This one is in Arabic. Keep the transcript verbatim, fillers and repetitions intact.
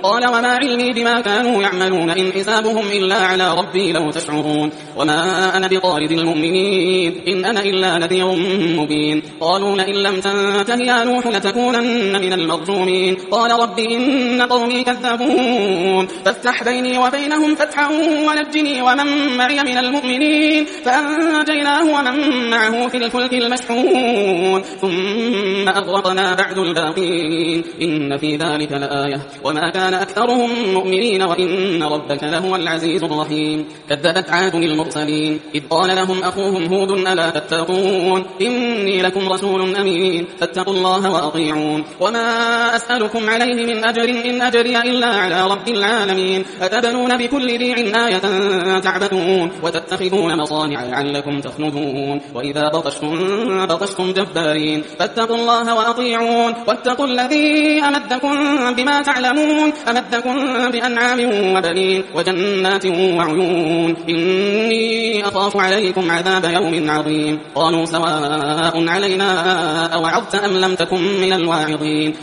قال وما علمي بما كانوا يعملون إن حسابهم إلا على ربي لو تشعرون وما أنا بطارد المؤمنين إن أنا إلا نذير مبين قالوا لئن لم تنته يا نوح لتكونن من المرجومين قال رب إن قومي كذبون فافتح بيني وبينهم فتحا ونجني ومن معي من المؤمنين فأنجيناه ومن معه في الفلك المشحون ثم أغرقنا بعد الباقين إن في ذلك لآية وما كان أكثرهم مؤمنين وإن ربك لهو العزيز الرحيم كذبت عاد المرسلين إذ قال لهم أخوهم هود ألا تتقون إني لكم رسول أمين فاتقوا الله وأطيعون وما أسألكم عليه من أجر إن أجري إلا على رب العالمين أتبنون بكل ريع آية تعبثون وتتخذون مصانع لعلكم تخلدون وإذا بطشتم بطشتم جبارين فاتقوا الله وأطيعون واتقوا الذي أمدكم بما تعلمون أمدكم بأنعام وبنين وجنات وعيون إني أخاف عليكم عذاب يوم عظيم قالوا سواء علينا أوعظت أم لم تكن من الواعظين